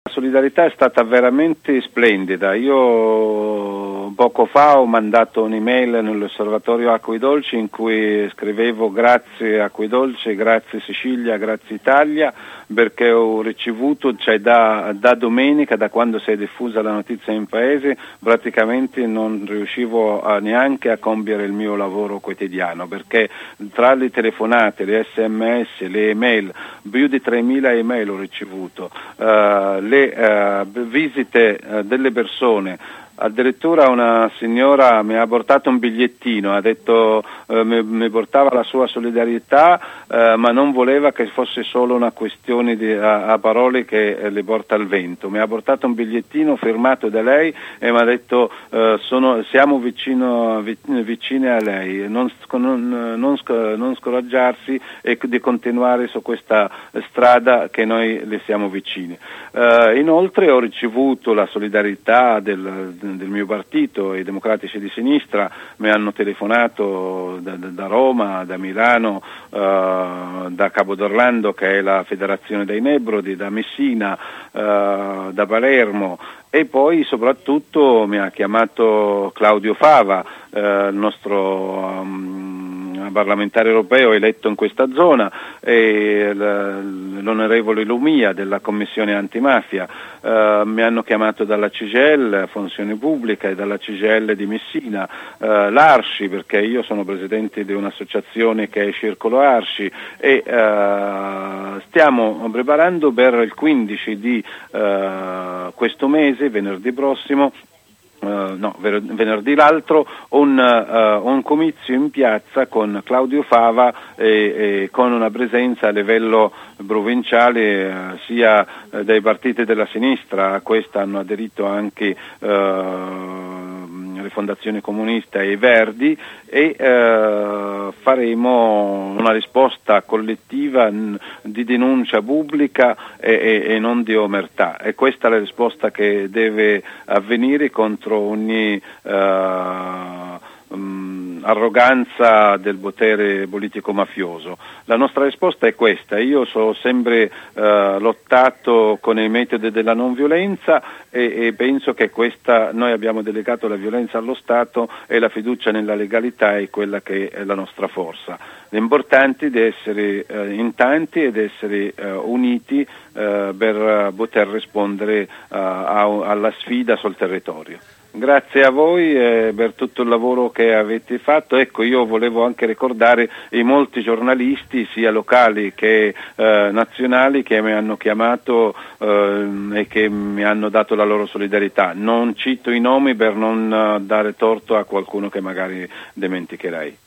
La solidarietà è stata veramente splendida. Io poco fa ho mandato un'email nell'osservatorio Acque Dolci in cui scrivevo grazie Acque Dolci, grazie Sicilia, grazie Italia, perché ho ricevuto, cioè da domenica, da quando si è diffusa la notizia in paese, praticamente non riuscivo neanche a compiere il mio lavoro quotidiano, perché tra le telefonate, le SMS, le email, più di 3.000 email ho ricevuto, le visite delle persone. Addirittura una signora mi ha portato un bigliettino, ha detto mi portava la sua solidarietà, ma non voleva che fosse solo una questione a parole che le porta il vento. Mi ha portato un bigliettino firmato da lei e mi ha detto siamo vicine a lei, non scoraggiarsi e di continuare su questa strada che noi le siamo vicini. Inoltre ho ricevuto la solidarietà del mio partito, i Democratici di Sinistra mi hanno telefonato da Roma, da Milano, da Capodorlando, che è la Federazione dei Nebrodi, da Messina, da Palermo, e poi soprattutto mi ha chiamato Claudio Fava, il nostro parlamentare europeo eletto in questa zona, e l'onorevole Lumia della Commissione Antimafia. Mi hanno chiamato dalla CGIL, Funzione Pubblica, e dalla CGIL di Messina, l'Arci, perché io sono presidente di un'associazione che è Circolo Arci, e stiamo preparando per il 15 di questo mese, venerdì prossimo, venerdì l'altro, un comizio in piazza con Claudio Fava e con una presenza a livello provinciale sia dai partiti della sinistra. A questa hanno aderito anche le fondazioni comunista e i Verdi, e faremo una risposta collettiva di denuncia pubblica e non di omertà, e questa è la risposta che deve avvenire contro ogni arroganza del potere politico mafioso. La nostra risposta è questa: io ho sempre lottato con i metodi della non violenza e penso che noi abbiamo delegato la violenza allo Stato, e la fiducia nella legalità è quella che è la nostra forza. L'importante è di essere in tanti ed essere uniti per poter rispondere alla sfida sul territorio. Grazie a voi per tutto il lavoro che avete fatto. Ecco, io volevo anche ricordare i molti giornalisti, sia locali che nazionali, che mi hanno chiamato e che mi hanno dato la loro solidarietà. Non cito i nomi per non dare torto a qualcuno che magari dimenticherei.